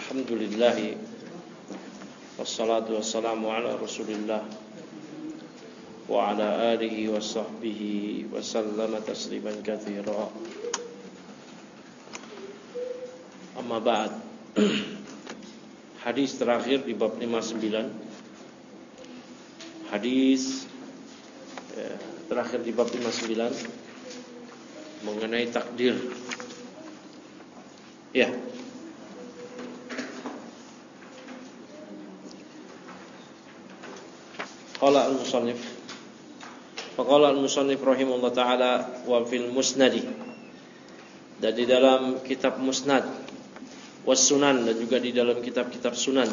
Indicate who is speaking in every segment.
Speaker 1: Alhamdulillah wassalatu wassalamu ala Rasulillah wa ala alihi wa sahbihi wa sallama tasliman katsira. Amma ba'd. Hadis terakhir di bab 59. Hadis terakhir di bab 59 mengenai takdir. Ya. Qala al-musannif faqala al-musannif rahimahullah ta'ala wa fil musnadi, dan di dalam kitab musnad was sunan, dan juga di dalam kitab-kitab sunan,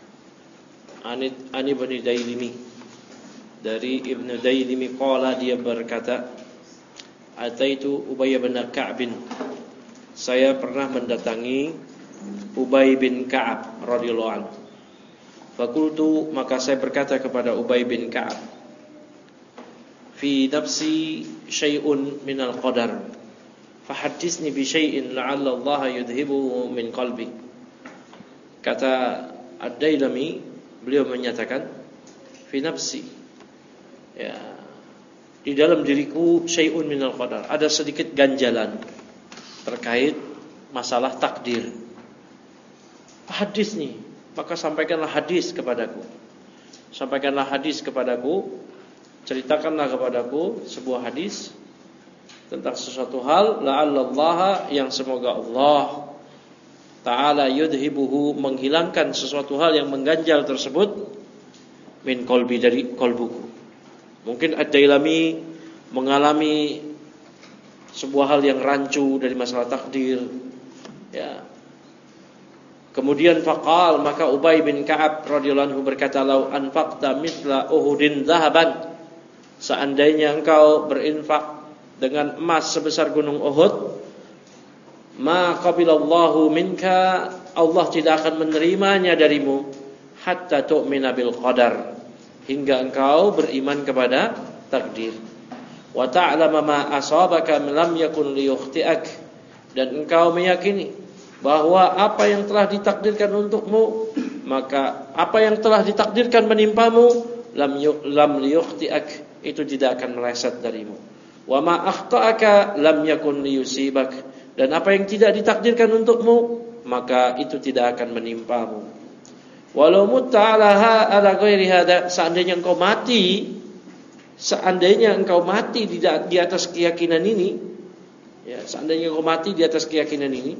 Speaker 1: Ani Ibnu Dailimi, dari Ibnu Dailimi qala, dia berkata, ataitu Ubay bin Ka'ab, saya pernah mendatangi Ubay bin Ka'ab radhiyallahu anhu. Fakultu, maka saya berkata kepada Ubay bin Ka'ab, fi nafsi syai'un minal qadar, fahaddisni bi syai'in la'alla Allah yudhibu min qalbi. Kata Ad-Dailami, beliau menyatakan, fi nafsi, ya, di dalam diriku syai'un minal qadar, ada sedikit ganjalan terkait masalah takdir. Fahaddisni, maka sampaikanlah hadis kepadaku. Sampaikanlah hadis kepadaku, ceritakanlah kepadaku sebuah hadis tentang sesuatu hal, la'allallaha, yang semoga Allah Ta'ala yudhibuhu, menghilangkan sesuatu hal yang mengganjal tersebut, min qalbi, dari qalbuku. Mungkin Ad-Dailami mengalami sebuah hal yang rancu dari masalah takdir, ya. Kemudian faqal, maka Ubay bin Ka'ab radhiyallahu anhu berkata, lau anfaqta mithla Uhudin dhahaban, seandainya engkau berinfak dengan emas sebesar gunung Uhud, ma qabilallahu minka, Allah tidak akan menerimanya darimu, hatta tu'mina bil qadar, hingga engkau beriman kepada takdir. Wa ta'lama ma asabaka lam yakun liyukhti'ak, dan engkau meyakini bahwa apa yang telah ditakdirkan untukmu, maka apa yang telah ditakdirkan menimpamu, lam liyukhti'ak, itu tidak akan meleset darimu. Wa ma akhta'aka lam yakun liyusibak, dan apa yang tidak ditakdirkan untukmu, maka itu tidak akan menimpamu. Walau mutta ala ghairi hada, seandainya engkau mati di atas keyakinan ini, ya, seandainya engkau mati di atas keyakinan ini,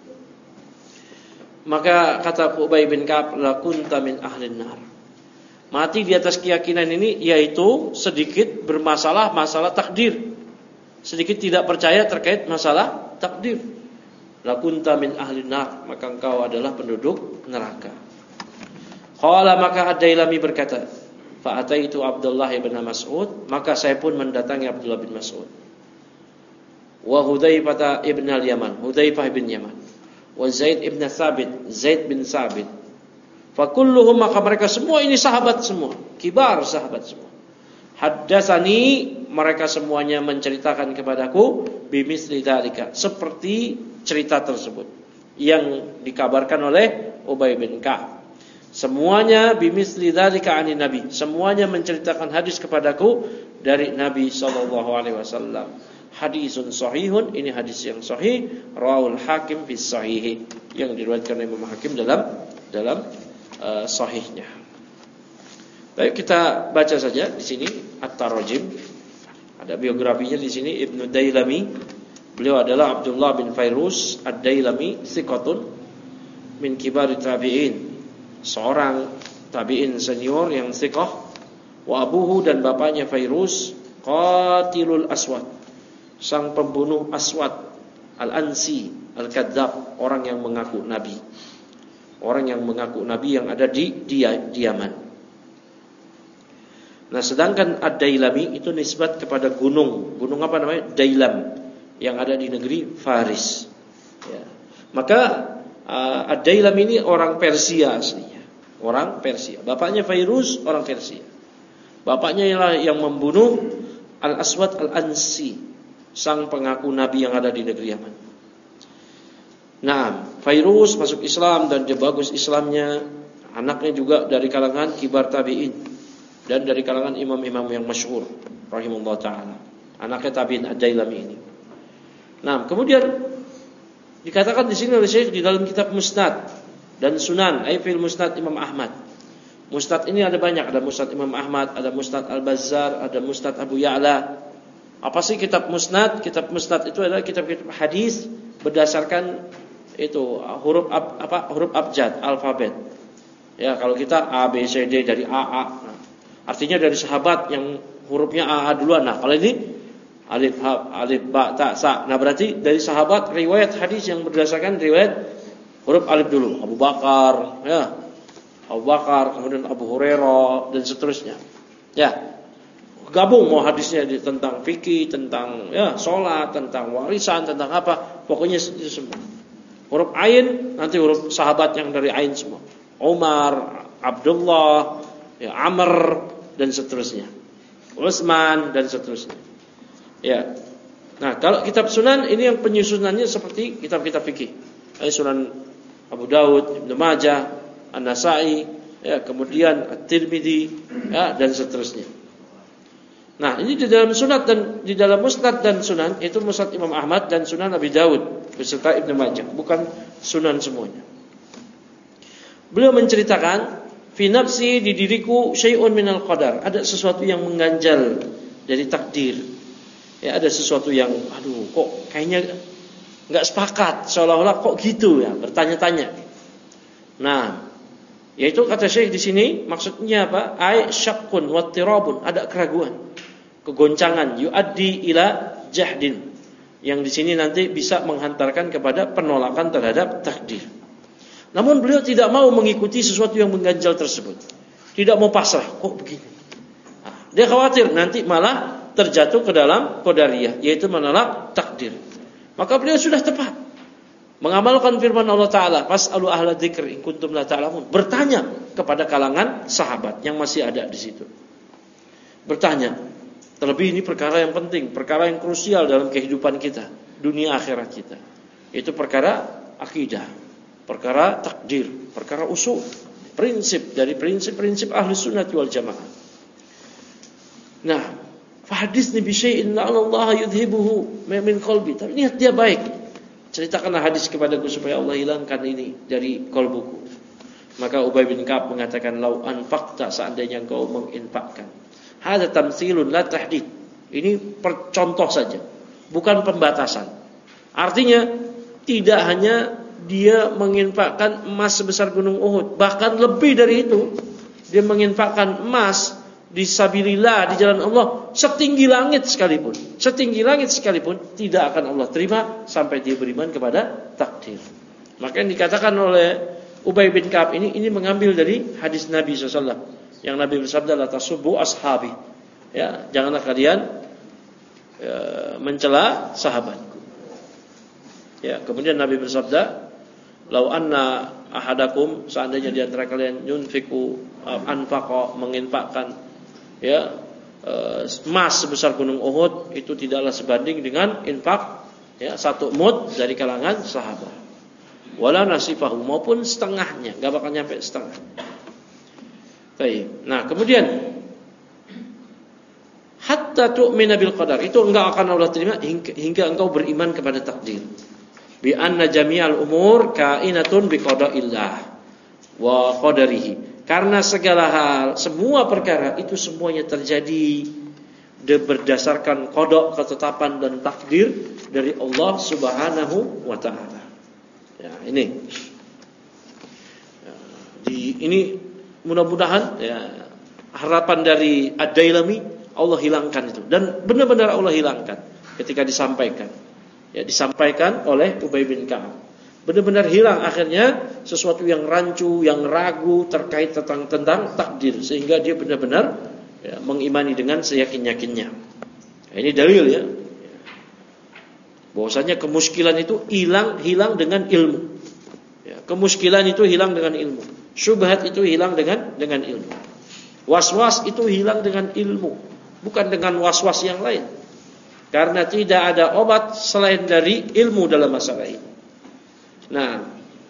Speaker 1: maka kata Ubay bin Ka'ab, lakunta min ahlin nar. Mati di atas keyakinan ini, yaitu sedikit bermasalah masalah takdir, sedikit tidak percaya terkait masalah takdir. Lakunta min ahlin nar, maka engkau adalah penduduk neraka. Qala, maka Ad-Dailami berkata, fa ataitu Abdullah bin Mas'ud, maka saya pun mendatangi Abdullah bin Mas'ud, wa Hudzaifah ibn al-Yaman, Hudzaifah bin Yaman, wa Zaid ibn Thabit, Zaid bin Thabit. Fakulluhum, maka mereka semua ini sahabat semua, kibar sahabat semua. Haddatsani, mereka semuanya menceritakan kepadaku, bimisli dzalika, seperti cerita tersebut yang dikabarkan oleh Ubay bin Ka'ab. Semuanya bimisli dzalika anin Nabi, semuanya menceritakan hadis kepadaku dari Nabi sallallahu alaihi wasallam. Hadisun sahihun, ini hadis yang sahih, rawahul Hakim fi sahih, yang diriwayatkan oleh Imam Hakim dalam sahihnya. Baik, kita baca saja di sini at-tarajim. Ada biografinya di sini. Ibnu Dailami, beliau adalah Abdullah bin Fairuz ad-Dailami, thiqatun min kibari tabi'in, seorang tabi'in senior yang thiqah. Wa abuhu, dan bapaknya Fairuz, qatilul Aswad, sang pembunuh Aswad al-Ansi al-Kadzab, orang yang mengaku nabi, orang yang mengaku nabi yang ada di Yaman. Nah, sedangkan Ad-Dailami itu nisbat kepada gunung apa namanya? Dailam, yang ada di negeri Faris, ya. Maka Ad-Dailami ini orang Persia aslinya, orang Persia. Bapaknya Fairuz orang Persia. Bapaknya yang membunuh Al-Aswad al-Ansi, sang pengaku nabi yang ada di negeri Yaman. Nah, Fairuz masuk Islam dan dia bagus Islamnya. Anaknya juga dari kalangan kibar tabi'in dan dari kalangan imam-imam yang masyhur rahimahullah taala. Anaknya tabi'in Ad-Dailami ini. Nah, kemudian dikatakan di sini oleh Syekh di dalam kitab Musnad dan Sunan, fil Musnad Imam Ahmad. Musnad ini ada banyak, ada Musnad Imam Ahmad, ada Musnad Al-Bazzar, ada Musnad Abu Ya'la. Apa sih kitab Musnad? Kitab Musnad itu adalah kitab-kitab hadis berdasarkan itu huruf abjad, alfabet. Ya, kalau kita A B C D dari AA. Nah, artinya dari sahabat yang hurufnya AA duluan. Nah, kalau ini alif ba ta sa. Nah, berarti dari sahabat riwayat hadis yang berdasarkan riwayat huruf alif dulu. Abu Bakar, ya. Abu Bakar, kemudian Abu Hurairah dan seterusnya. Ya. Gabung mau hadisnya tentang fikih, tentang ya salat, tentang warisan, tentang apa, pokoknya itu semua. Huruf ain nanti huruf sahabat yang dari ain semua. Umar, Abdullah, ya, Amr dan seterusnya. Utsman dan seterusnya. Ya. Nah, kalau kitab Sunan ini yang penyusunannya seperti kitab-kitab fikih. Sunan Abu Daud, Ibnu Majah, An-Nasa'i, ya, kemudian At-Tirmidzi, ya, dan seterusnya. Nah, ini di dalam Sunat dan di dalam Musnad dan Sunan itu Musnad Imam Ahmad dan Sunan Abi Daud beserta Ibnu Majah, bukan Sunan semuanya. Beliau menceritakan, fi nafsi di diriku syai'un minal qadar, ada sesuatu yang mengganjal dari takdir. Ya, ada sesuatu yang kok kayaknya enggak sepakat, seolah-olah kok gitu ya, bertanya-tanya. Nah, yaitu kata Syekh di sini maksudnya apa? Ai syaqqun wa tirabun, ada keraguan, kegoncangan, yuaddi ila jahdin, yang di sini nanti bisa menghantarkan kepada penolakan terhadap takdir. Namun beliau tidak mau mengikuti sesuatu yang mengganjal tersebut. Tidak mau pasrah, kok begini. Nah, dia khawatir nanti malah terjatuh ke dalam qadariyah, yaitu menolak takdir. Maka beliau sudah tepat mengamalkan firman Allah Ta'ala, fas'alu ahla dzikr in kuntum la ta'lamun. Bertanya kepada kalangan sahabat yang masih ada di situ. Bertanya. Terlebih ini perkara yang penting, perkara yang krusial dalam kehidupan kita, dunia akhirat kita. Itu perkara akidah, perkara takdir, perkara usul, prinsip dari prinsip-prinsip ahli sunnah wal jamaah. Nah, fahaditsni bi syai'in la'alla yudhibuhu min qalbi. Tapi niat dia baik. Ceritakanlah hadis kepadaku supaya Allah hilangkan ini dari qalbuku. Maka Ubay bin Ka'ab mengatakan, lau anfaqta, seandainya engkau menginfakkan. Hadza tamtsilun la tahdid. Ini contoh saja, bukan pembatasan. Artinya tidak hanya dia menginfakkan emas sebesar gunung Uhud, bahkan lebih dari itu. Dia menginfakkan emas di sabilillah, di jalan Allah, setinggi langit sekalipun. Setinggi langit sekalipun tidak akan Allah terima sampai dia beriman kepada takdir. Maka yang dikatakan oleh Ubay bin Ka'ab ini mengambil dari hadis Nabi SAW. Yang Nabi bersabda, la tasubbu ashabi. Ya, janganlah kalian mencela sahabatku. Ya, kemudian Nabi bersabda, lau anna ahadakum, seandainya di antara kalian yunfiku anfaqa, menginfakkan ya emas sebesar gunung Uhud, itu tidaklah sebanding dengan infak ya satu mud dari kalangan sahabat. Wala nasifahu, maupun setengahnya, enggak bakal nyampe setengah. Baik. Nah, kemudian hatta tu'mina bil qadar, itu enggak akan Allah terima hingga engkau beriman kepada takdir. Bi anna jami'al umur kainatun bi qadaillah wa qadarihi. Karena segala hal, semua perkara itu semuanya terjadi berdasarkan qada, ketetapan dan takdir dari Allah Subhanahu wa taala. Ya, ini mudah-mudahan ya, harapan dari Ad-Dailami Allah hilangkan itu, dan benar-benar Allah hilangkan ketika disampaikan. Ya, disampaikan oleh Ubay bin Ka'ab. Benar-benar hilang akhirnya sesuatu yang rancu, yang ragu terkait tentang takdir, sehingga dia benar-benar ya, mengimani dengan seyakin-yakinnya. Nah, ini dalil ya. Bahwasanya kemuskilan itu hilang dengan ilmu. Ya, kemuskilan itu hilang dengan ilmu. Syubhat itu hilang dengan ilmu. Was-was itu hilang dengan ilmu, bukan dengan was-was yang lain. Karena tidak ada obat selain dari ilmu dalam masalah ini. Nah,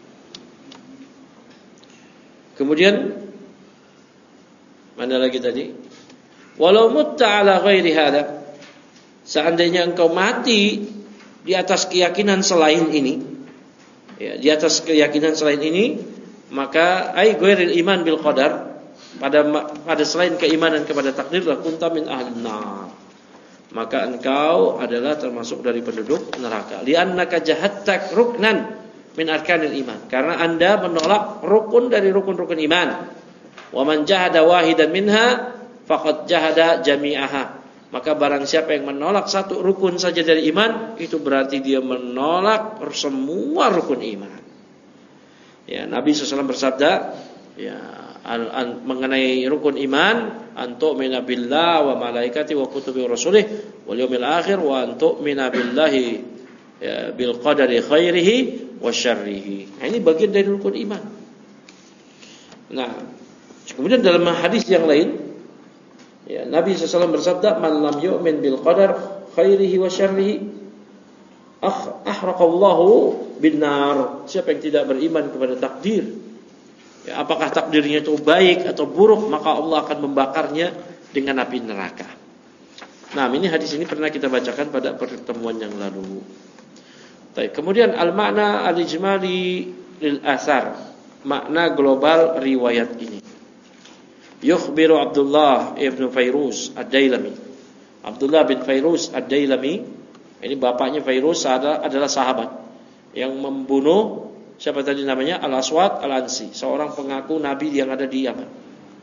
Speaker 1: kemudian mana lagi tadi? Walau mutta ala ghairi hada, seandainya engkau mati di atas keyakinan selain ini, ya, di atas keyakinan selain ini, maka ai ghairil iman bil qadar, pada selain keimanan kepada takdir, la kunta min ahlin nar, maka engkau adalah termasuk dari penduduk neraka. Li'annaka jahatta ruknan min arkanil iman, karena Anda menolak rukun dari rukun-rukun iman. Wa man jahada wahidan minha faqad jahada jami'aha, maka barang siapa yang menolak satu rukun saja dari iman, itu berarti dia menolak semua rukun iman. Ya, Nabi SAW bersabda, ya, mengenai rukun iman, antu'mina billah wa malaikati wa kutubi wa rasulih wal yawmil akhir wa antu'mina billahi, ya, bil qadari khairihi wa syarrihi. Nah, ini bagian dari rukun iman. Nah, kemudian dalam hadis yang lain, ya, Nabi SAW bersabda, man lam yu'min bil qadar khairihi wa syarrihi ahraqallahu bin nar. Siapa yang tidak beriman kepada takdir, ya, apakah takdirnya itu baik atau buruk, maka Allah akan membakarnya dengan api neraka. Nah, ini hadis ini pernah kita bacakan pada pertemuan yang lalu. Kemudian al-makna al-ijmali lil athar, makna global riwayat ini. Yukhbiru Abdullah ibn Fairuz ad-Dailami. Abdullah bin Fairuz ad-Dailami, ini bapaknya Fairuz adalah sahabat yang membunuh, siapa tadi namanya? Al-Aswad Al-Ansi, seorang pengaku nabi yang ada di Yaman.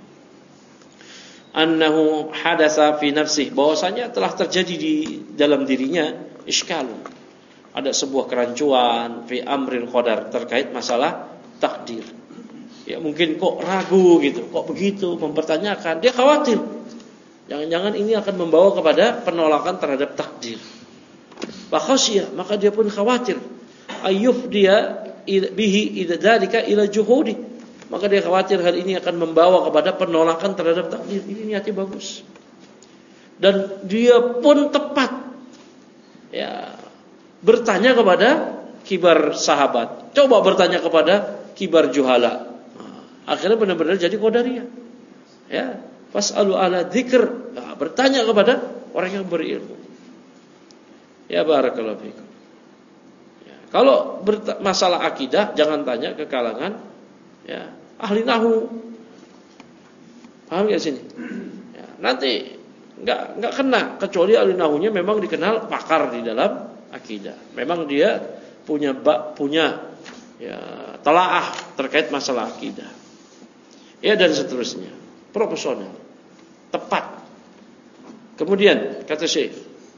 Speaker 1: Annahu hadatsa fi nafsihi, bahwasanya telah terjadi di dalam dirinya iskalun, ada sebuah kerancuan fi amril qadar, terkait masalah takdir. Ya, mungkin kok ragu gitu, kok begitu, mempertanyakan, dia khawatir jangan-jangan ini akan membawa kepada penolakan terhadap takdir. Fakhasya, maka dia pun khawatir, ayyuf dia bihi ila dzalika ila juhudi, maka dia khawatir hal ini akan membawa kepada penolakan terhadap takdir. Ini niatnya bagus, dan dia pun tepat, ya, bertanya kepada kibar sahabat, coba bertanya kepada kibar juhala. Akhirnya benar-benar jadi qadariyah. Ya, fasalu ala dzikr. Nah, bertanya kepada orang yang berilmu. Ya, barakallahu fikum. Ya, kalau masalah akidah jangan tanya ke kalangan, ya, ahli nahwu. Paham enggak sini? Ya, nanti enggak kena, kecuali ahli nahwunya memang dikenal pakar di dalam akidah. Memang dia punya ya, telaah terkait masalah akidah. Ya, dan seterusnya. Profesional, tepat. Kemudian kata Syekh,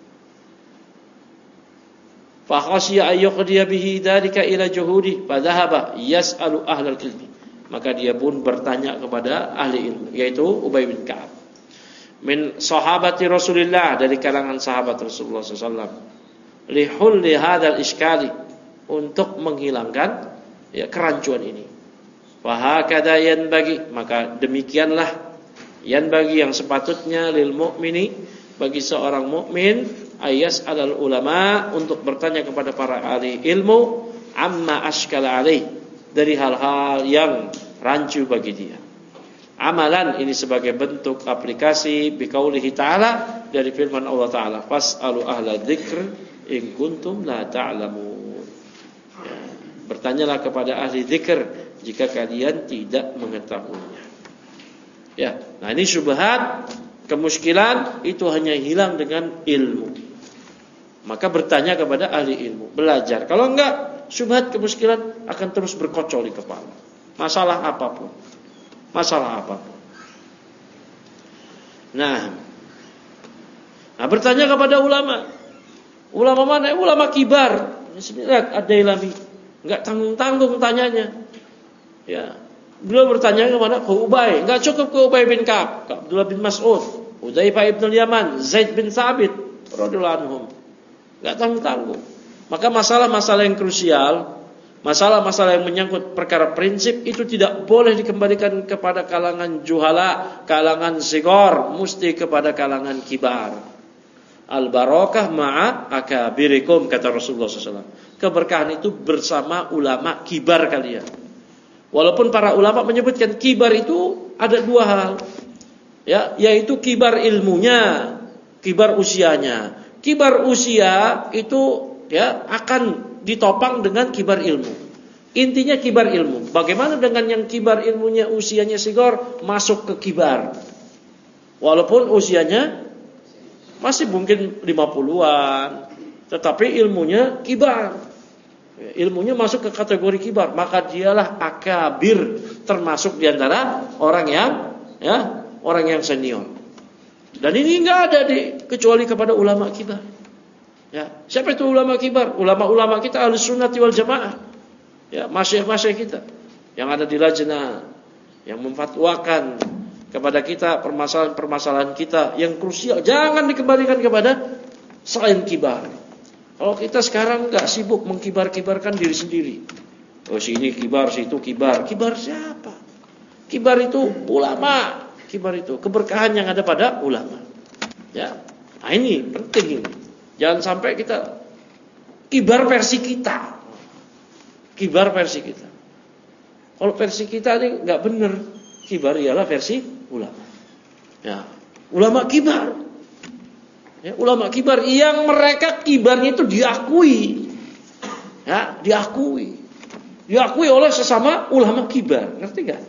Speaker 1: fa khasya ayyuqdiya bihi dzalika ila juhudi fa dhahaba yas'alu ahlal ilmi, maka dia pun bertanya kepada ahli ilmu, yaitu Ubay bin Ka'ab, min sahabati Rasulillah, dari kalangan sahabat Rasulullah SAW, lihulli hadzal iskali, untuk menghilangkan, ya, kerancuan ini. Fahakada yanbaghi, maka demikianlah, yanbaghi, yang sepatutnya, lil mu'mini, bagi seorang mukmin, ayas alal ulama, untuk bertanya kepada para ahli ilmu, amma ashkala alaih, dari hal-hal yang rancu bagi dia. Amalan, ini sebagai bentuk aplikasi biqaulihi ta'ala, dari firman Allah Ta'ala, fas'alu ahla dzikr in kuntum la ta'lamun. Ya, bertanyalah kepada ahli dzikir jika kalian tidak mengetahuinya. Ya, nah ini syubhat, kemuskilan itu hanya hilang dengan ilmu. Maka bertanya kepada ahli ilmu, belajar. Kalau enggak, syubhat, kemuskilan akan terus berkocok di kepala. Masalah apapun. Nah, bertanya kepada ulama. Ulama mana? Ulama kibar. Lihat Ad-Dailami, enggak tanggung-tanggung tanyanya. Ya, beliau bertanya kepada Ubay, enggak cukup ke Ubay bin Ka'ab, ke Abdullah bin Mas'ud, Hudzaifah ibn al-Yaman, Zaid bin Thabit radhiyallahu anhum. Enggak tanggung-tanggung. Maka masalah-masalah yang krusial, masalah-masalah yang menyangkut perkara prinsip, itu tidak boleh dikembalikan kepada kalangan juhala, kalangan sigor, mesti kepada kalangan kibar. Al-barakah ma'a akabirikum, kata Rasulullah SAW. keberkahan itu bersama ulama kibar kalian. Walaupun para ulama menyebutkan kibar itu ada dua hal. Ya, yaitu kibar ilmunya, kibar usianya. Kibar usia itu ya akan ditopang dengan kibar ilmu. Intinya kibar ilmu. Bagaimana dengan yang kibar ilmunya usianya sigor masuk ke kibar? Walaupun usianya masih mungkin 50-an, tetapi ilmunya kibar. Ilmunya masuk ke kategori kibar, maka dialah akabir, termasuk diantara orang yang senior. Dan ini enggak ada kecuali kepada ulama kibar. Ya, siapa itu ulama kibar? Ulama-ulama kita Ahlus Sunnati wal Jamaah. Ya, masyayikh-masyayikh kita yang ada di lajnah, yang memfatwakan kepada kita permasalahan-permasalahan kita yang krusial, jangan dikembalikan kepada selain kibar. Kalau kita sekarang enggak sibuk mengkibar-kibarkan diri sendiri. Oh, sini kibar, situ kibar. Kibar siapa? Kibar itu ulama. Kibar itu keberkahan yang ada pada ulama. Ya. Nah, ini penting ini. Jangan sampai kita kibar versi kita. Kibar versi kita. Kalau versi kita ini enggak benar. Kibar ialah versi ulama. Ya, ulama kibar. Ya, ulama kibar yang mereka kibarnya itu diakui. Ya, diakui. Diakui oleh sesama ulama kibar. Ngerti enggak?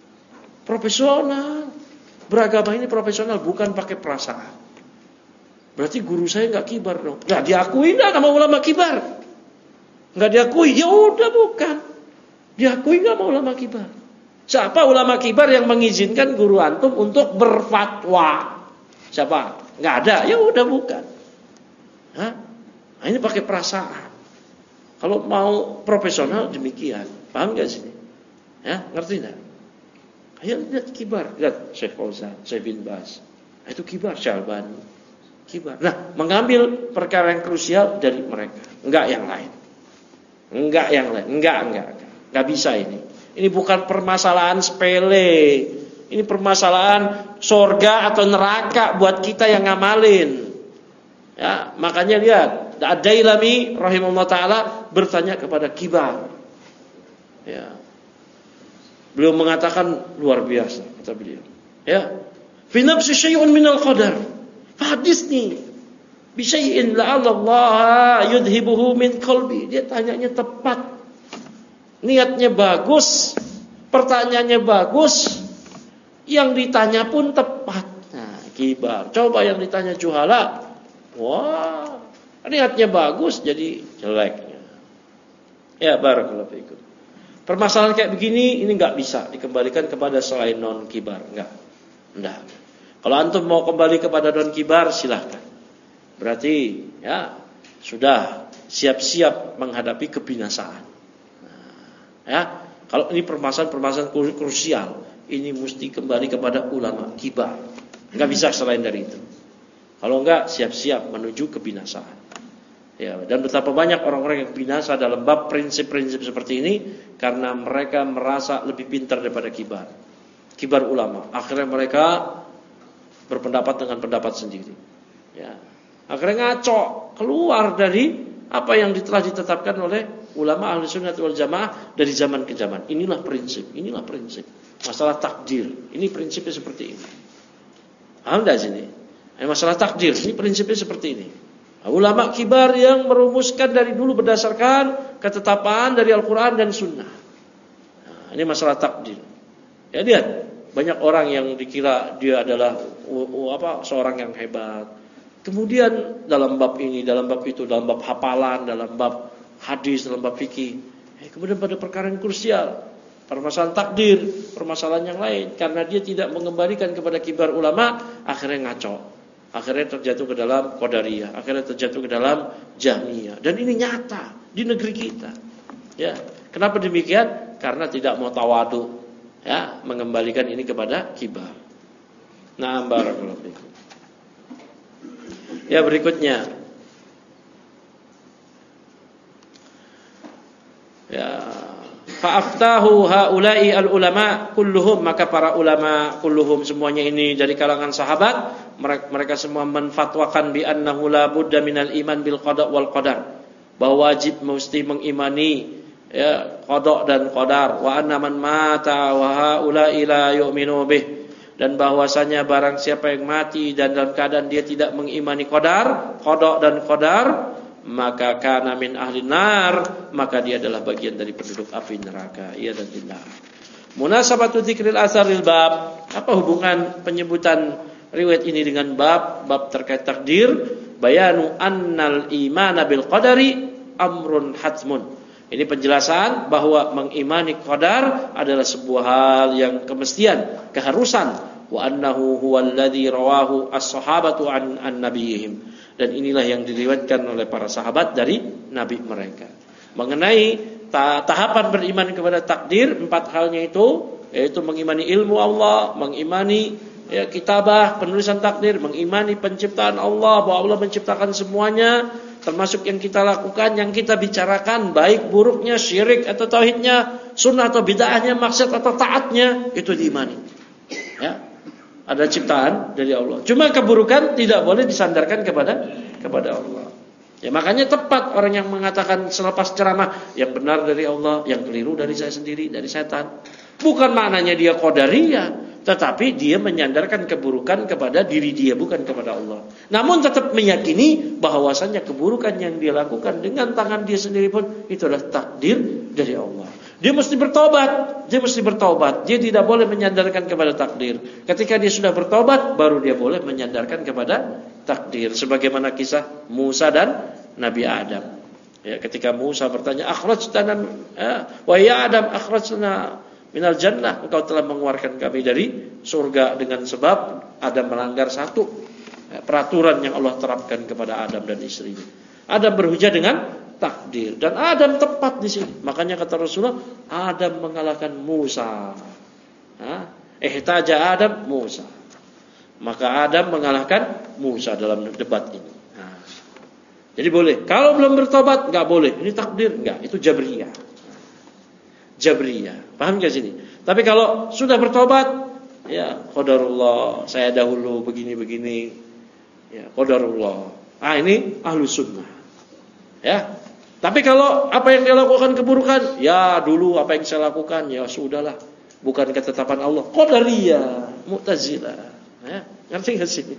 Speaker 1: Profesional. Beragama ini profesional, bukan pakai perasaan. Berarti guru saya enggak kibar dong. Enggak diakui enggak sama ulama kibar. Enggak diakui, ya udah bukan. Diakui enggak sama ulama kibar. Siapa ulama kibar yang mengizinkan guru antum untuk berfatwa? Siapa? Enggak ada, ya udah bukan. Hah? Nah, ini pakai perasaan. Kalau mau profesional demikian, paham enggak sini? Ya, ngerti enggak? Ayo lihat kibar, lihat Syekh Fauzan, Syekh bin Baz. Itu kibar Syalbani. Kibar. Nah, mengambil perkara yang krusial dari mereka, enggak yang lain. Enggak yang lain, enggak bisa ini. Ini bukan permasalahan sepele. Ini permasalahan surga atau neraka buat kita yang ngamalin. Ya, makanya lihat, Ad-Dailami rahimahullah taala bertanya kepada kibar. Ya. Beliau mengatakan luar biasa kata beliau. Ya. Fi nafsi syai'un minal qadar. Hadis nih. Bi syai'in la'allallah yudhibuhu min qalbi. Dia tanyanya tepat. Niatnya bagus, pertanyaannya bagus, yang ditanya pun tepat. Nah, kibar. Coba yang ditanya juhala, wah, niatnya bagus jadi jeleknya. Ya, barakallahu fiikum. Permasalahan kayak begini ini enggak bisa dikembalikan kepada selain non kibar, enggak. Kalau antum mau kembali kepada non kibar silahkan. Berarti ya sudah siap-siap menghadapi kebinasaan. Ya, kalau ini permasalahan krusial, ini mesti kembali kepada ulama kibar. Enggak bisa selain dari itu. Kalau enggak, siap-siap menuju kebinasaan. Ya, dan betapa banyak orang-orang yang binasa dalam bab prinsip-prinsip seperti ini karena mereka merasa lebih pintar daripada kibar. Kibar ulama. Akhirnya mereka berpendapat dengan pendapat sendiri. Ya. Akhirnya ngaco, keluar dari apa yang telah ditetapkan oleh ulama Ahlus Sunnah wal Jamaah dari zaman ke zaman. Inilah prinsip. Masalah takdir. Ini prinsipnya seperti ini. Paham enggak sini? Masalah takdir, ini prinsipnya seperti ini. Ulama kibar yang merumuskan dari dulu berdasarkan ketetapan dari Al-Quran dan Sunnah. Nah, ini masalah takdir. Ya lihat, banyak orang yang dikira dia adalah seorang yang hebat. Kemudian dalam bab ini, dalam bab itu, dalam bab hafalan, dalam bab hadis, dalam bab fikih. Kemudian pada perkara yang krusial, permasalahan takdir, permasalahan yang lain, karena dia tidak mengembalikan kepada kibar ulama, akhirnya ngaco. Akhirnya terjatuh ke dalam Qadariyah, akhirnya terjatuh ke dalam Jahmiyah. Dan ini nyata di negeri kita. Ya, kenapa demikian? Karena tidak mau tawadu, ya, mengembalikan ini kepada kibar. Nah, barakallahu fikum. Ya, berikutnya. Ya, fa'aftahu haula'i al-ulama kulluhum, maka para ulama kulluhum semuanya ini dari kalangan sahabat, mereka semua menfatwakan bi annahu la budda minal iman bil qada wal qadar, bahwa wajib mesti mengimani ya qada dan qadar, wa anna man mata wa haula ila yu'minu bih, dan bahwasanya barang siapa yang mati dan dalam keadaan dia tidak mengimani qada dan qadar, maka kana min ahli nar, maka dia adalah bagian dari penduduk api neraka. Ia dan tidak. Munasabatu dzikril asaril bab, apa hubungan penyebutan riwayat ini dengan bab terkait takdir? Bayanu annal imana bil qadari amrun hatmun. Ini penjelasan bahwa mengimani qadar adalah sebuah hal yang kemestian, keharusan. Wa annahu huwallazi rawahu as-sahabatu an nabiyihim. Dan inilah yang diriwayatkan oleh para sahabat dari nabi mereka. Mengenai tahapan beriman kepada takdir, 4 halnya itu, yaitu mengimani ilmu Allah, mengimani ya kitabah, penulisan takdir, mengimani penciptaan Allah, bahwa Allah menciptakan semuanya, termasuk yang kita lakukan, yang kita bicarakan, baik buruknya, syirik atau tauhidnya, sunnah atau bid'ahnya, maksiat atau taatnya, itu diimani. Ya, ada ciptaan dari Allah. Cuma keburukan tidak boleh disandarkan kepada Allah. Ya, makanya tepat orang yang mengatakan selepas ceramah, yang benar dari Allah, yang keliru dari saya sendiri, dari setan. Bukan maknanya dia qadariyah, tetapi dia menyandarkan keburukan kepada diri dia, bukan kepada Allah. Namun tetap meyakini bahwasannya keburukan yang dia lakukan dengan tangan dia sendiri pun itu adalah takdir dari Allah. Dia mesti bertobat, Dia tidak boleh menyandarkan kepada takdir. Ketika dia sudah bertobat, baru dia boleh menyandarkan kepada takdir. Sebagaimana kisah Musa dan Nabi Adam. Ya, ketika Musa bertanya, akhrajtana wa ya Adam akhrajtana minal jannah, engkau telah mengeluarkan kami dari surga dengan sebab Adam melanggar satu peraturan yang Allah terapkan kepada Adam dan istrinya. Adam berhujah dengan takdir, dan Adam tepat di sini. Makanya kata Rasulullah, Adam mengalahkan Musa. Ihtaja Adam Musa. Maka Adam mengalahkan Musa dalam debat ini. Jadi boleh. Kalau belum bertobat enggak boleh. Ini takdir enggak, itu jabriyah. Paham enggak sini? Tapi kalau sudah bertobat, ya qadarullah, saya dahulu begini-begini. Ya, qadarullah. Ini ahlus sunnah. Ya. Tapi kalau apa yang dia lakukan keburukan, ya dulu apa yang saya lakukan, ya sudahlah, bukan ketetapan Allah. Qadariyah, Mu'tazilah. Ya, ngerti enggak sih?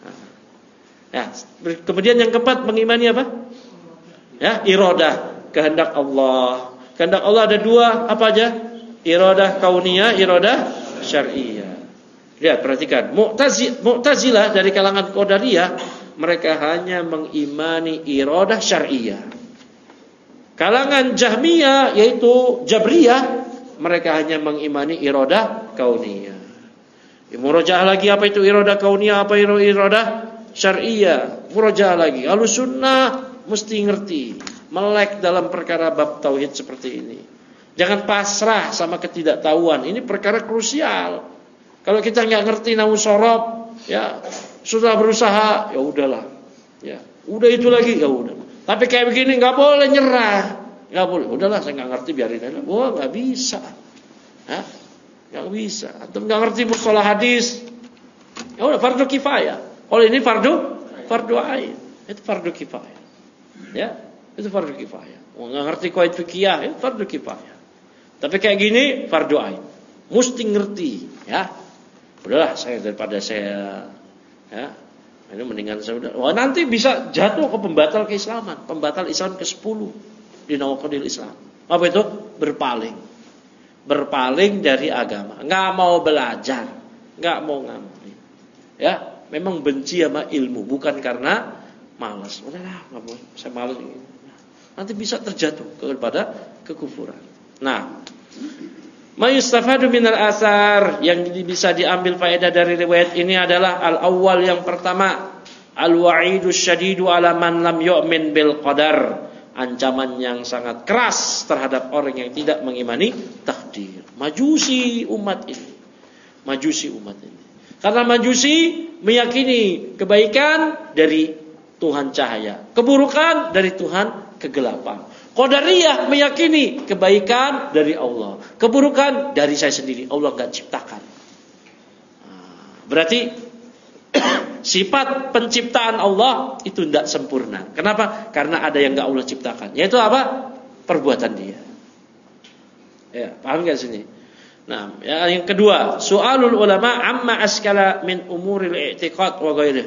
Speaker 1: Ya, kemudian yang keempat mengimani apa? Ya, iradah, kehendak Allah. Kehendak Allah ada 2, apa aja? Iradah kauniyah, iradah syar'iyah. Lihat, perhatikan. Mu'tazilah dari kalangan Qadariyah, mereka hanya mengimani iradah syar'iyah. Kalangan Jahmiyah, yaitu Jabriyah, mereka hanya mengimani iradah kauniyah. Murajaah lagi, apa itu iradah kauniyah, apa iradah syar'iyah. Murajaah lagi. Ahlus sunnah mesti ngerti, melek dalam perkara bab tauhid seperti ini. Jangan pasrah sama ketidaktahuan. Ini perkara krusial. Kalau kita nggak ngerti nahu sorob, ya sudah berusaha, ya udahlah, ya udah itu lagi, ya udah. Tapi kayak begini nggak boleh nyerah, nggak boleh. Udahlah, saya nggak ngerti, biarin aja. Wah, nggak bisa, nggak bisa. Atau nggak ngerti mustalah hadis, ya udah fardu kifayah. Kalau ini fardu ain, itu fardu kifayah, ya itu fardu kifayah. Nggak ngerti qaid fikih, itu fardu kifayah. Tapi kayak gini fardu ain, mesti ngerti, ya. Udahlah, daripada saya ya, ini mendingan saya udah. Wah, nanti bisa jatuh ke pembatal keislaman, pembatal Islam ke-10 di nawaqidil Islam. Apa itu? Berpaling dari agama, nggak mau belajar, nggak mau ngamalin. Ya, memang benci sama ilmu, bukan karena malas. Udahlah, nggak mau, saya malas. Nanti bisa terjatuh kepada kekufuran. Nah, mayustafadu minal asar, yang bisa diambil faedah dari riwayat ini adalah al-awwal, yang pertama, al-wa'idus syadidu ala man lam yu'min bil qadar, ancaman yang sangat keras terhadap orang yang tidak mengimani takdir. Majusi umat ini. Karena Majusi meyakini kebaikan dari Tuhan cahaya, keburukan dari Tuhan kegelapan. Qadariyah meyakini kebaikan dari Allah, keburukan dari saya sendiri. Allah enggak ciptakan. Berarti Sifat penciptaan Allah itu tidak sempurna. Kenapa? Karena ada yang nggak Allah ciptakan. Yaitu apa? Perbuatan dia. Ya, paham nggak sini? Nah, yang kedua, soalul ulama amma askala min umuril i'tiqad wa ghairihi.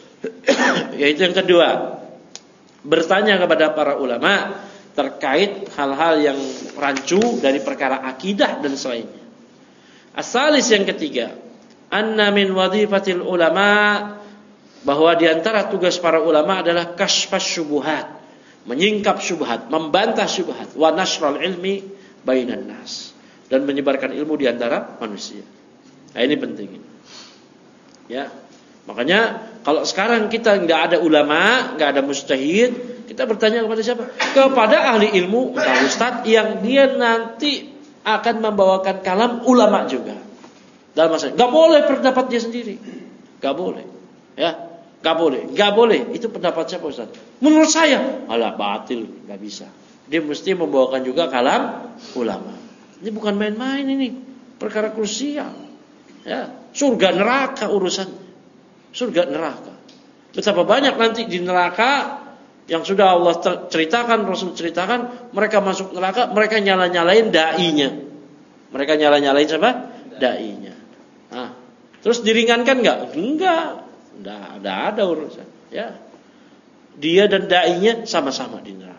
Speaker 1: Yaitu yang kedua, bertanya kepada para ulama terkait hal-hal yang rancu dari perkara akidah dan selainnya. Asalis yang ketiga, anna min wadhifatil ulama, bahwa di antara tugas para ulama adalah kashfas syubhat, menyingkap syubhat, membantah syubhat, wa nasral ilmi bainan nas, dan menyebarkan ilmu di antara manusia. Nah, ini penting. Ya. Makanya kalau sekarang kita enggak ada ulama, enggak ada mujtahid, kita bertanya kepada siapa? Kepada ahli ilmu, entah ustaz yang dia nanti akan membawakan kalam ulama juga. Dalam masalah, enggak boleh pendapat dia sendiri. Enggak boleh. Ya. Enggak boleh. Enggak boleh. Itu pendapat siapa ustaz? Menurut saya, alah batil, enggak bisa. Dia mesti membawakan juga kalam ulama. Ini bukan main-main ini, perkara krusial. Ya, surga neraka urusan. Surga neraka. Betapa banyak nanti di neraka yang sudah Allah ceritakan, Rasul ceritakan, mereka masuk neraka, mereka nyala-nyalain dai-nya. Mereka nyala-nyalain siapa? Dai-nya. Nah, terus diringankan enggak? Enggak. Enggak ada urusan, ya. Dia dan dai-nya sama-sama di neraka.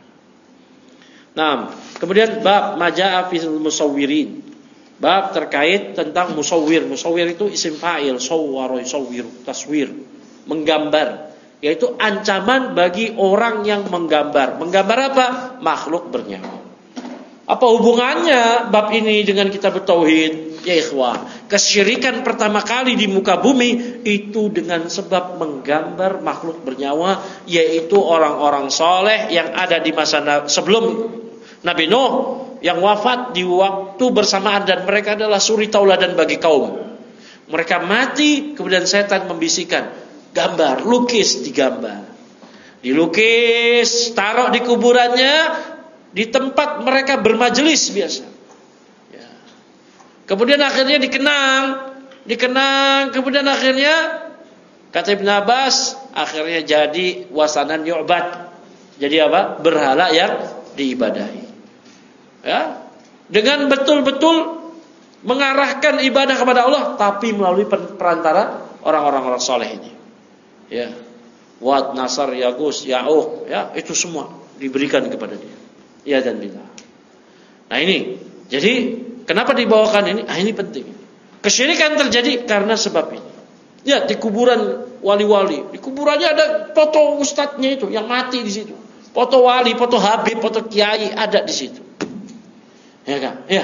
Speaker 1: Nah, kemudian bab majaa fil musawwirin. Bab terkait tentang musawwir. Musawwir itu isim fa'il, sawwara yusawwir, taswir, menggambar, yaitu ancaman bagi orang yang menggambar. Menggambar apa? Makhluk bernyawa. Apa hubungannya bab ini dengan kita bertauhid? Ya ikhwah, kesyirikan pertama kali di muka bumi itu dengan sebab menggambar makhluk bernyawa, yaitu orang-orang soleh yang ada di masa sebelum Nabi Nuh, yang wafat di waktu bersamaan, dan mereka adalah suri tauladan bagi kaum. Mereka mati, kemudian setan membisikkan, gambar, lukis, digambar, dilukis, taruh di kuburannya, di tempat mereka bermajelis biasa. Ya. Kemudian akhirnya dikenang, kemudian akhirnya kata Ibn Abbas, akhirnya jadi wasanan yu'bad. Jadi apa? Berhala yang diibadahi. Ya, dengan betul-betul mengarahkan ibadah kepada Allah, tapi melalui perantara orang-orang soleh ini. Ya, Wad, Nasar, Yagus, Ya'uq, ya, itu semua diberikan kepada dia. Ya dan billah. Nah ini, jadi kenapa dibawakan ini? Ah, ini penting. Kesyirikan terjadi karena sebab ini. Ya, di kuburan wali-wali, di kuburannya ada foto ustadznya itu yang mati di situ. Foto wali, foto habib, foto kiai ada di situ. Ya kan? Ya.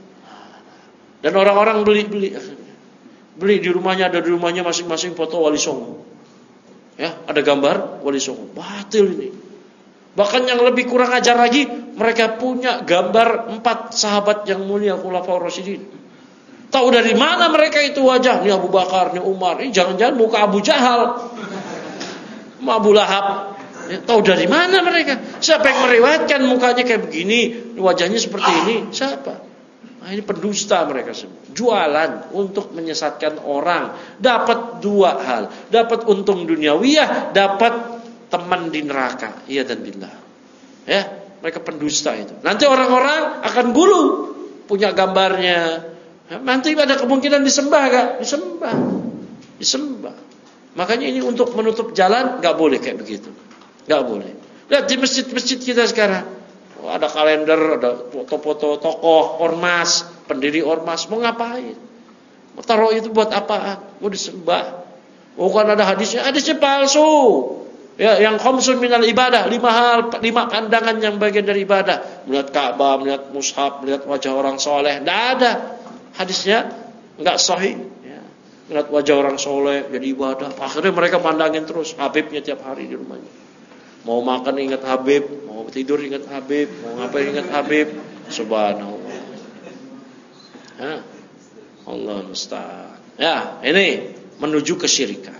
Speaker 1: Dan orang-orang beli di rumahnya, ada di rumahnya masing-masing foto Wali Songo. Ya, ada gambar Wali Songo. Batil ini. Bahkan yang lebih kurang ajar lagi, mereka punya gambar 4 sahabat yang mulia Khulafaur Rasyidin. Tahu dari mana mereka itu wajah? Ini Abu Bakar, ini Umar. Ini jangan-jangan muka Abu Jahal, Abu Lahab. Ya, tahu dari mana mereka? Siapa yang meriwayatkan mukanya kayak begini, wajahnya seperti ini? Siapa? Nah, ini pendusta mereka semua. Jualan untuk menyesatkan orang. Dapat 2 hal. Dapat untung duniawiyah, dapat teman di neraka. Iya dan billah. Ya, mereka pendusta itu. Nanti orang-orang akan gulu punya gambarnya. Nanti ada kemungkinan disembah gak? Disembah. Makanya ini untuk menutup jalan gak boleh kayak begitu. Gak boleh. Lihat di masjid-masjid kita sekarang, ada kalender, ada foto-foto tokoh ormas, pendiri ormas. Mau ngapain? Mau taruh itu buat apaan? Mau disembah? Bukan ada hadisnya palsu. Ya, yang khamsun minal ibadah, 5 hal, 5 pandangan yang bagian dari ibadah. Melihat Ka'bah, melihat mushaf, melihat wajah orang soleh. Tidak ada hadisnya, enggak sahih. Ya. Melihat wajah orang soleh jadi ibadah. Akhirnya mereka pandangin terus Habibnya tiap hari di rumahnya. Mau makan ingat Habib, mau tidur ingat Habib, mau ngapain ingat Habib. Subhanallah. Ya. Allah musta'an. Ya, ini menuju kesyirikan.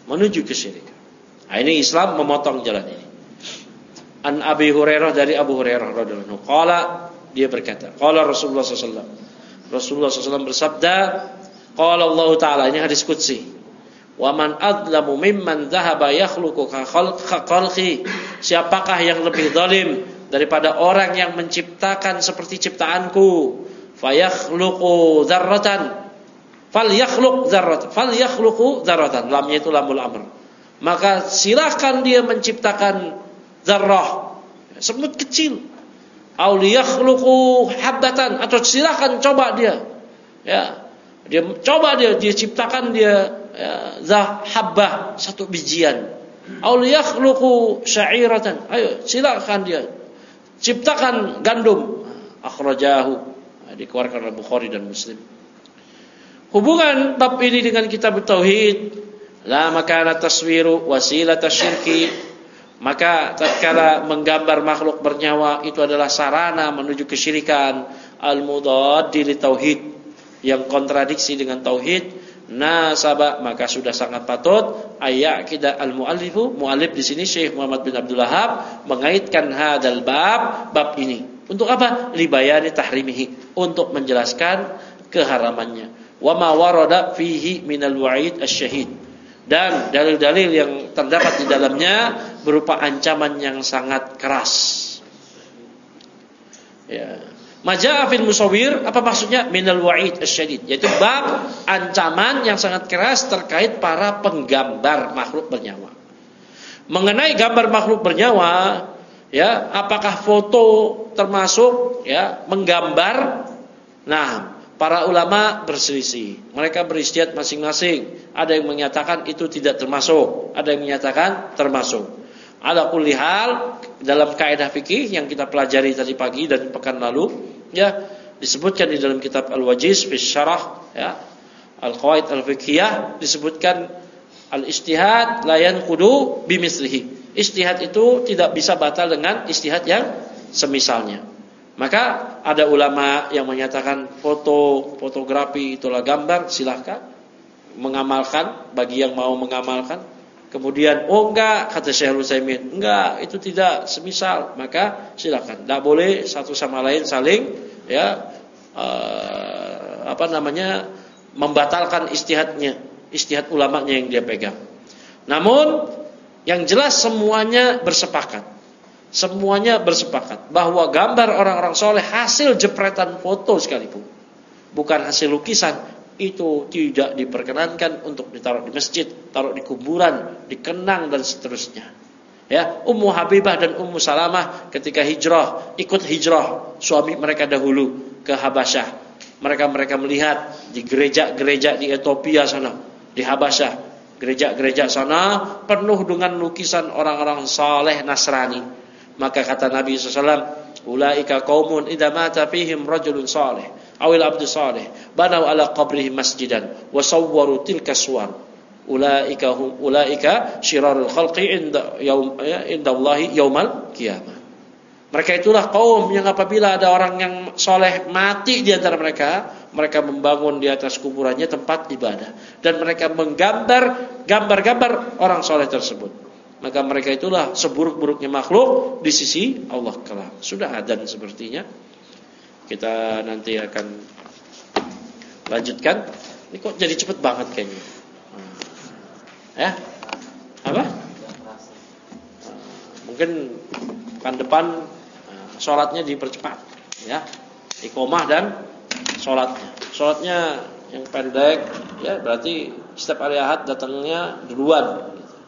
Speaker 1: Nah, ini Islam memotong jalan ini. An Abi Hurairah, dari Abu Hurairah radhiyallahu anhu, qala, dia berkata, qala Rasulullah sallallahu alaihi wasallam. Rasulullah sallallahu alaihi wasallam bersabda, qala Allah taala, ini hadis qudsi. Wa man adlamu mimman dhahaba yakhluqu ka khalqi. Siapakah yang lebih zalim daripada orang yang menciptakan seperti ciptaanku? Fayakhluqu dzarratan. Falyakhluq dzarratan. Falyakhluqu dzarratan. Lamnya itu lamul amr. Maka silakan dia menciptakan dzarrah, semut kecil. Aw liyakhluqu habbatan, atau silakan coba dia. Ya. Dia coba dia ciptakan dia habbah, satu bijian. Aw liyakhluqu sya'iratan. Ayo silakan dia ciptakan gandum. Akhrajahu, dikeluarkan oleh Bukhari dan Muslim. Hubungan bab ini dengan kitab tauhid, la makana taswiru wasilah tasyirki. Maka tatkala menggambar makhluk bernyawa itu adalah sarana menuju kesyirikan, al-mudaddi li tauhid, yang kontradiksi dengan tauhid, nasaba, maka sudah sangat patut ayyakida al-muallifu, muallif di sini Syekh Muhammad bin Abdul Wahhab mengaitkan hadal bab ini. Untuk apa? Libayani tahrimihi, untuk menjelaskan keharamannya. Wa ma warada fihi minal wa'id asy-syahid, dan dalil-dalil yang terdapat di dalamnya berupa ancaman yang sangat keras. Ya. Majaa fil musawwir, apa maksudnya? Minal wa'id asy-syadid, yaitu bab ancaman yang sangat keras terkait para penggambar makhluk bernyawa. Mengenai gambar makhluk bernyawa, ya, apakah foto termasuk ya menggambar? Nah, para ulama berselisih. Mereka beristihad masing-masing. Ada yang menyatakan itu tidak termasuk, ada yang menyatakan termasuk. Ala kulli hal, dalam kaidah fikih yang kita pelajari tadi pagi dan pekan lalu, ya, disebutkan di dalam kitab Al-Wajiz fi Syarah, ya, Al-Qawaid Al-Fiqhiyah, disebutkan al-ijtihad la yanqudu bimislihi. Ijtihad itu tidak bisa batal dengan ijtihad yang semisalnya. Maka ada ulama yang menyatakan fotografi itulah gambar, silahkan mengamalkan bagi yang mau mengamalkan. Kemudian enggak, kata Syekh Utsaimin, enggak, itu tidak semisal, maka silakan. Enggak boleh satu sama lain saling ya membatalkan ijtihad ulamanya yang dia pegang. Namun yang jelas semuanya bersepakat bahwa gambar orang-orang soleh hasil jepretan foto sekalipun, bukan hasil lukisan, itu tidak diperkenankan untuk ditaruh di masjid, taruh di kuburan, dikenang dan seterusnya. Ya, Ummu Habibah dan Ummu Salamah ketika ikut hijrah suami mereka dahulu ke Habasyah. Mereka melihat di gereja-gereja di Ethiopia sana, di Habasyah, gereja-gereja sana penuh dengan lukisan orang-orang saleh Nasrani. Maka kata Nabi SAW, ulaika qaumun idza mata fihim rajulun salih awil abdu salih banaw ala qabrihi masjidan wa sawwaru tilka suwar ulaika syirarul khalqi indallahi yaumal qiyamah. Mereka itulah kaum yang apabila ada orang yang soleh mati di antara mereka, mereka membangun di atas kuburannya tempat ibadah dan mereka menggambar gambar-gambar orang soleh tersebut. Maka mereka itulah seburuk-buruknya makhluk di sisi Allah kelak. Sudah adzan sepertinya. Kita nanti akan lanjutkan. Ini kok jadi cepet banget kayaknya. Ya? Apa? Mungkin pekan depan sholatnya dipercepat, ya. Iqomah dan sholatnya. Sholatnya yang pendek, ya, berarti setiap hari Ahad datangnya duluan.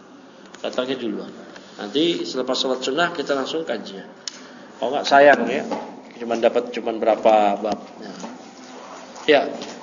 Speaker 1: Nanti selepas sholat sunnah kita langsung kajian. Kalau nggak sayang ya, dapat berapa bab. Ya.